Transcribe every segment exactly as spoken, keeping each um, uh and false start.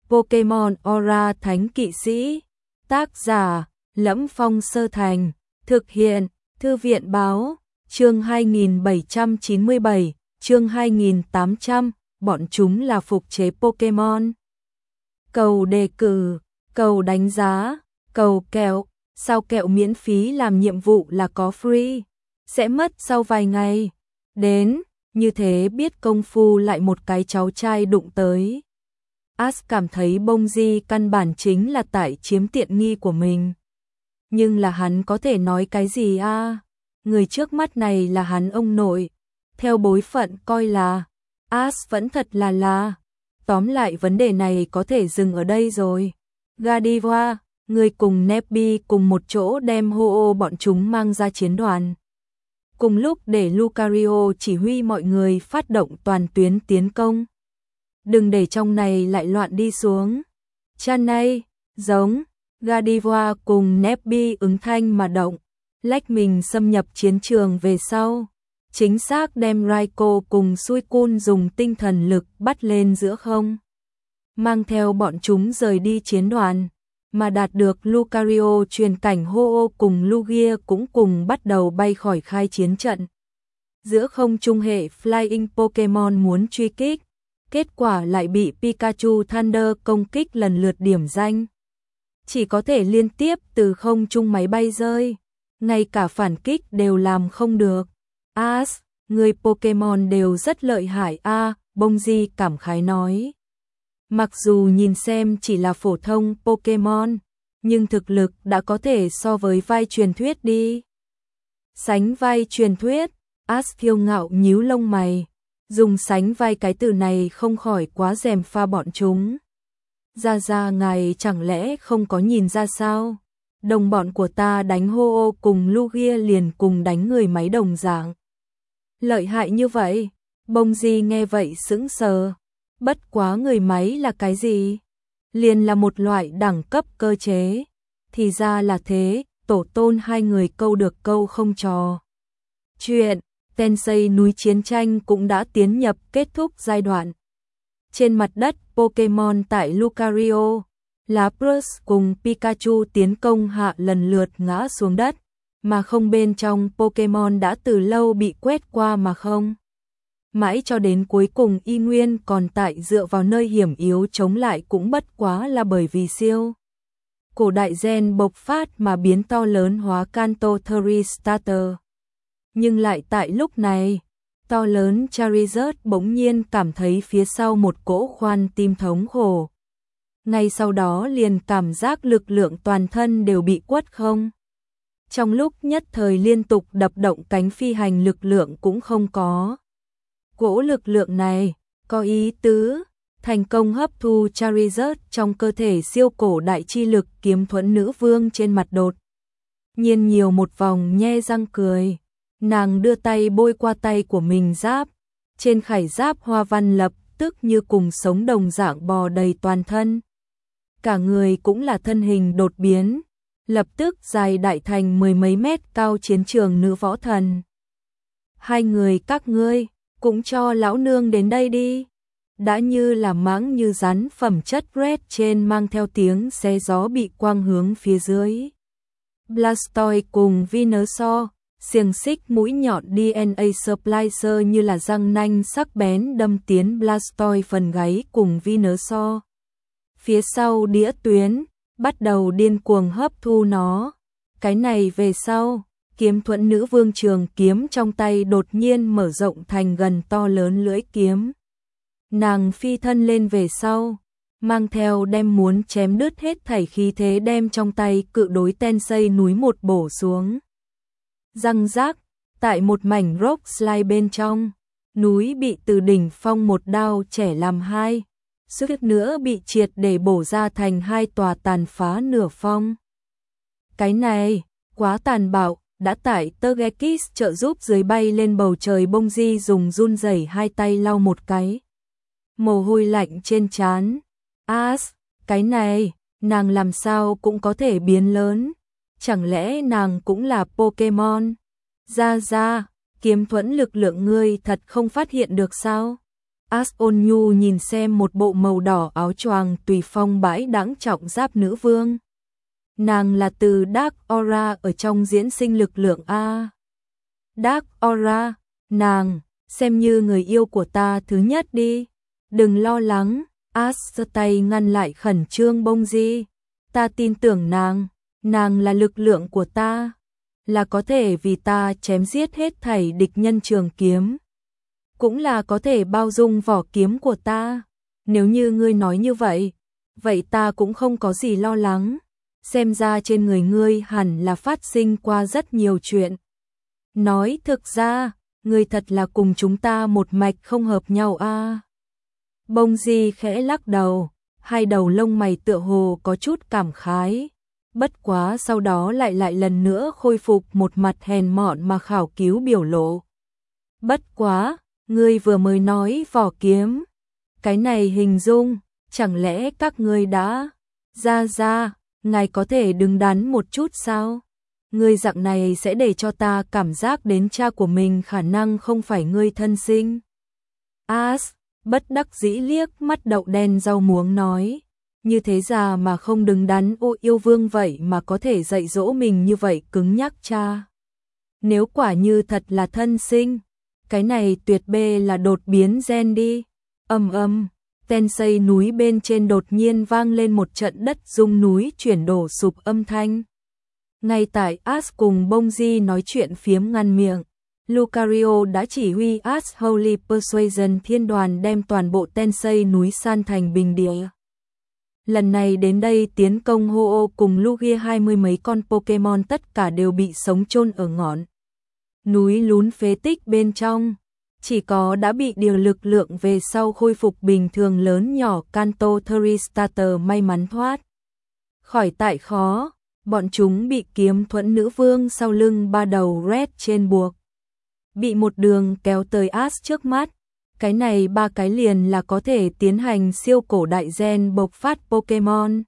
Pokemon Aura Thánh Kỵ Sĩ. Tác giả: Lẫm Phong Sơ Thành. Thực hiện: Thư viện báo. Chương hai nghìn bảy trăm chín mươi bảy, chương hai nghìn tám trăm, bọn chúng là phục chế Pokemon. Cầu đề cử, cầu đánh giá, cầu kẹo, sao kẹo miễn phí làm nhiệm vụ là có free, sẽ mất sau vài ngày. Đến, như thế biết công phu lại một cái cháu trai đụng tới. Ash cảm thấy Bông-di căn bản chính là tại chiếm tiện nghi của mình. Nhưng là hắn có thể nói cái gì a? À? Người trước mắt này là hắn ông nội. Theo bối phận coi là, Ash vẫn thật là là. Tóm lại vấn đề này có thể dừng ở đây rồi. Gardevoir, người cùng Nebby cùng một chỗ đem Ho-Oh bọn chúng mang ra chiến đoàn. Cùng lúc để Lucario chỉ huy mọi người phát động toàn tuyến tiến công. Đừng để trong này lại loạn đi xuống. Chanay, giống, Gardevoir cùng Nebby ứng thanh mà động, lách mình xâm nhập chiến trường về sau. Chính xác đem Raikou cùng Suicune dùng tinh thần lực bắt lên giữa không. Mang theo bọn chúng rời đi chiến đoàn, mà đạt được Lucario truyền cảnh Ho-Oh cùng Lugia cũng cùng bắt đầu bay khỏi khai chiến trận. Giữa không trung hệ Flying Pokemon muốn truy kích, kết quả lại bị Pikachu Thunder công kích lần lượt điểm danh. Chỉ có thể liên tiếp từ không trung máy bay rơi, ngay cả phản kích đều làm không được. Ash, người Pokemon đều rất lợi hại a, à, Bông-di cảm khái nói. Mặc dù nhìn xem chỉ là phổ thông Pokemon, nhưng thực lực đã có thể so với vai truyền thuyết đi. Sánh vai truyền thuyết, Ash kiêu ngạo nhíu lông mày, dùng sánh vai cái từ này không khỏi quá gièm pha bọn chúng. Ra ra ngài chẳng lẽ không có nhìn ra sao? Đồng bọn của ta đánh Ho-Oh cùng Lugia liền cùng đánh người máy đồng dạng. Lợi hại như vậy, Bông-di nghe vậy sững sờ. Bất quá người máy là cái gì? Liền là một loại đẳng cấp cơ chế. Thì ra là thế, tổ tôn hai người câu được câu không trò. Chuyện, Tensei núi chiến tranh cũng đã tiến nhập kết thúc giai đoạn. Trên mặt đất Pokemon tại Lucario, Lapras cùng Pikachu tiến công hạ lần lượt ngã xuống đất, mà không bên trong Pokemon đã từ lâu bị quét qua mà không. Mãi cho đến cuối cùng y nguyên còn tại dựa vào nơi hiểm yếu chống lại cũng bất quá là bởi vì siêu cổ đại gen bộc phát mà biến to lớn hóa Kanto Starter. Nhưng lại tại lúc này, to lớn Charizard bỗng nhiên cảm thấy phía sau một cỗ khoan tim thống khổ. Ngay sau đó liền cảm giác lực lượng toàn thân đều bị quất không. Trong lúc nhất thời liên tục đập động cánh phi hành lực lượng cũng không có. Cỗ lực lượng này, có ý tứ, thành công hấp thu Charizard trong cơ thể siêu cổ đại chi lực kiếm thuẫn nữ vương trên mặt đột. Nhiên nhiều một vòng nhe răng cười, nàng đưa tay bôi qua tay của mình giáp, trên khải giáp hoa văn lập tức như cùng sống đồng dạng bò đầy toàn thân. Cả người cũng là thân hình đột biến, lập tức dài đại thành mười mấy mét cao chiến trường nữ võ thần. Hai người các ngươi, cũng cho lão nương đến đây đi. Đã như là mãng như rắn phẩm chất red trên mang theo tiếng xé gió bị quang hướng phía dưới. Blastoise cùng Venusaur, xiềng xích mũi nhọn đê en a splicer như là răng nanh sắc bén đâm tiến Blastoise phần gáy cùng Venusaur. Phía sau đĩa tuyến, bắt đầu điên cuồng hấp thu nó. Cái này về sau, kiếm thuẫn nữ vương trường kiếm trong tay đột nhiên mở rộng thành gần to lớn lưỡi kiếm. Nàng phi thân lên về sau, mang theo đem muốn chém đứt hết thảy khí thế đem trong tay cự đối Tensei núi một bổ xuống. Răng rác, tại một mảnh rock slide bên trong, núi bị từ đỉnh phong một đao chẻ làm hai, suýt nữa bị triệt để bổ ra thành hai tòa tàn phá nửa phong. Cái này, quá tàn bạo, đã tại Togekiss trợ giúp dưới bay lên bầu trời. Bông-di dùng run rẩy hai tay lau một cái mồ hôi lạnh trên trán. Ash, cái này, nàng làm sao cũng có thể biến lớn, chẳng lẽ nàng cũng là Pokemon? Ra ra, kiếm thuẫn lực lượng ngươi thật không phát hiện được sao? As ôn nhu nhìn xem một bộ màu đỏ áo choàng tùy phong bãi đãng trọng giáp nữ vương. Nàng là từ Dark Aura ở trong diễn sinh lực lượng A. Dark Aura, nàng, xem như người yêu của ta thứ nhất đi. Đừng lo lắng, As giơ tay ngăn lại khẩn trương Bông Di. Ta tin tưởng nàng, nàng là lực lượng của ta, là có thể vì ta chém giết hết thảy địch nhân trường kiếm, cũng là có thể bao dung vỏ kiếm của ta. Nếu như ngươi nói như vậy, vậy ta cũng không có gì lo lắng. Xem ra trên người ngươi hẳn là phát sinh qua rất nhiều chuyện. Nói thực ra, ngươi thật là cùng chúng ta một mạch không hợp nhau a. À. Bông Di khẽ lắc đầu, hai đầu lông mày tựa hồ có chút cảm khái. Bất quá sau đó lại lại lần nữa khôi phục một mặt hèn mọn mà khảo cứu biểu lộ. Bất quá, ngươi vừa mới nói vỏ kiếm. Cái này hình dung, chẳng lẽ các ngươi đã... Ra ra, ngài có thể đứng đắn một chút sao? Ngươi dạng này sẽ để cho ta cảm giác đến cha của mình khả năng không phải ngươi thân sinh. As, bất đắc dĩ liếc mắt đậu đen rau muống nói. Như thế già mà không đứng đắn, ô yêu vương vậy mà có thể dạy dỗ mình như vậy cứng nhắc cha. Nếu quả như thật là thân sinh, cái này tuyệt bê là đột biến gen đi. Âm âm, ten xây núi bên trên đột nhiên vang lên một trận đất rung núi chuyển đổ sụp âm thanh. Ngay tại As cùng Bông Di nói chuyện phiếm ngăn miệng, Lucario đã chỉ huy As Holy Persuasion thiên đoàn đem toàn bộ ten xây núi san thành bình địa. Lần này đến đây tiến công Ho-Oh cùng Lugia hai mươi mấy con Pokemon tất cả đều bị sống chôn ở ngọn núi lún phế tích bên trong. Chỉ có đã bị điều lực lượng về sau khôi phục bình thường lớn nhỏ Kanto Thuristater may mắn thoát khỏi tại khó. Bọn chúng bị kiếm thuẫn nữ vương sau lưng ba đầu Red trên buộc, bị một đường kéo tới As trước mắt. Cái này ba cái liền là có thể tiến hành siêu cổ đại gen bộc phát Pokemon.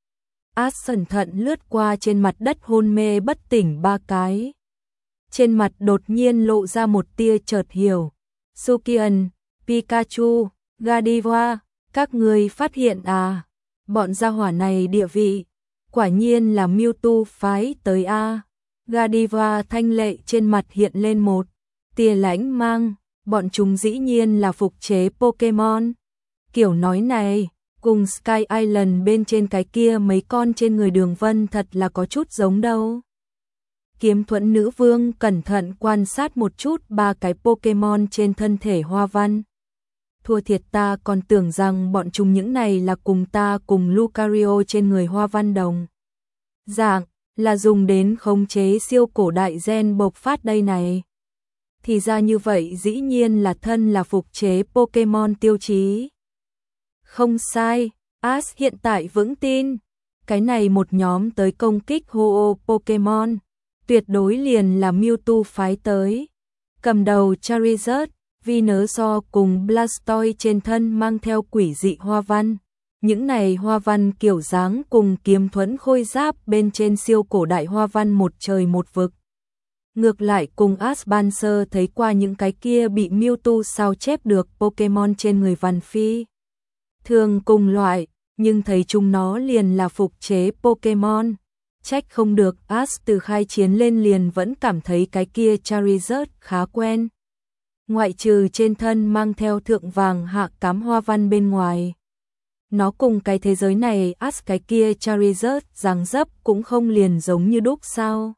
As cẩn thận lướt qua trên mặt đất hôn mê bất tỉnh ba cái. Trên mặt đột nhiên lộ ra một tia chợt hiểu. Sukian, Pikachu, Gardevoir, các người phát hiện à, bọn gia hỏa này địa vị, quả nhiên là Mewtwo phái tới a. À. Gardevoir thanh lệ trên mặt hiện lên một tia lãnh mang. Bọn chúng dĩ nhiên là phục chế Pokemon. Kiểu nói này, cùng Sky Island bên trên cái kia mấy con trên người Đường Vân thật là có chút giống đâu. Kiếm thuẫn nữ vương cẩn thận quan sát một chút ba cái Pokemon trên thân thể hoa văn. Thua thiệt, ta còn tưởng rằng bọn chúng những này là cùng ta cùng Lucario trên người hoa văn đồng dạng, là dùng đến khống chế siêu cổ đại gen bộc phát đây này. Thì ra như vậy, dĩ nhiên là thân là phục chế Pokemon tiêu chí. Không sai, As hiện tại vững tin, cái này một nhóm tới công kích Ho-Oh Pokemon, tuyệt đối liền là Mewtwo phái tới. Cầm đầu Charizard, Venusaur cùng Blastoise trên thân mang theo quỷ dị hoa văn. Những này hoa văn kiểu dáng cùng kiếm thuẫn khôi giáp bên trên siêu cổ đại hoa văn một trời một vực. Ngược lại cùng As ban sơ thấy qua những cái kia bị Mewtwo sao chép được Pokemon trên người Văn Phi. Thường cùng loại, nhưng thấy chúng nó liền là phục chế Pokemon. Trách không được As từ khai chiến lên liền vẫn cảm thấy cái kia Charizard khá quen. Ngoại trừ trên thân mang theo thượng vàng hạ cám hoa văn bên ngoài. Nó cùng cái thế giới này As cái kia Charizard dáng dấp cũng không liền giống như đúc sao.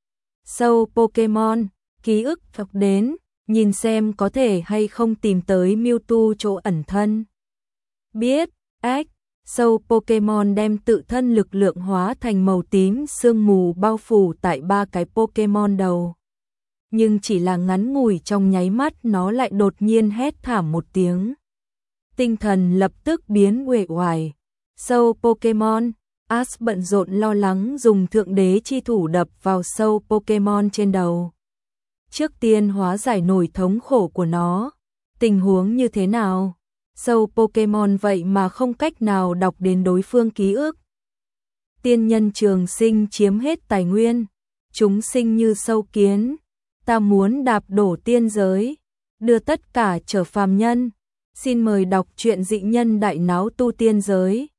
Sâu Pokemon, ký ức thực đến, nhìn xem có thể hay không tìm tới Mewtwo chỗ ẩn thân. Biết, ếch, sâu Pokemon đem tự thân lực lượng hóa thành màu tím sương mù bao phủ tại ba cái Pokemon đầu. Nhưng chỉ là ngắn ngủi trong nháy mắt nó lại đột nhiên hét thảm một tiếng. Tinh thần lập tức biến uể oải. Sâu Pokemon, As bận rộn lo lắng dùng thượng đế chi thủ đập vào sâu Pokemon trên đầu. Trước tiên hóa giải nổi thống khổ của nó. Tình huống như thế nào? Sâu Pokemon vậy mà không cách nào đọc đến đối phương ký ức. Tiên nhân trường sinh chiếm hết tài nguyên. Chúng sinh như sâu kiến. Ta muốn đạp đổ tiên giới. Đưa tất cả trở phàm nhân. Xin mời đọc truyện Dị Nhân Đại Náo Tu Tiên Giới.